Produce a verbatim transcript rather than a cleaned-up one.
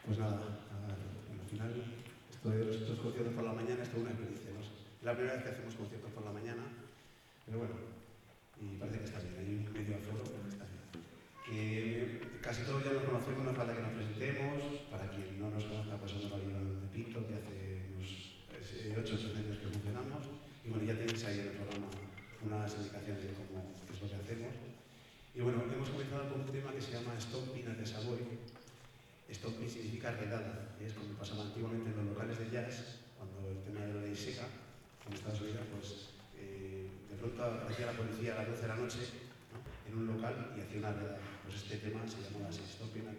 Pues nada, al final, esto de los, estos conciertos por la mañana es toda una experiencia, ¿no? Es la primera vez que hacemos conciertos por la mañana, pero bueno, y parece que está bien, hay un medio aforo, pero está bien. Que casi todos ya nos conocemos, no hace falta que nos presentemos. Para quien no nos conozca, pues somos la Iván de Pinto, que hace unos ocho años que funcionamos. Y bueno, ya tenéis ahí en el programa unas indicaciones de cómo es lo que hacemos. Y bueno, hemos comenzado con un tema que se llama Stomping at the Savoy. Stomping significa redada, y es como pasaba antiguamente en los locales de jazz, cuando el tema de la ley seca, en Estados Unidos, pues eh, de pronto aparecía la policía a las doce de la noche, ¿no?, en un local y hacía una redada. Pues este tema se llamaba así, Stomping at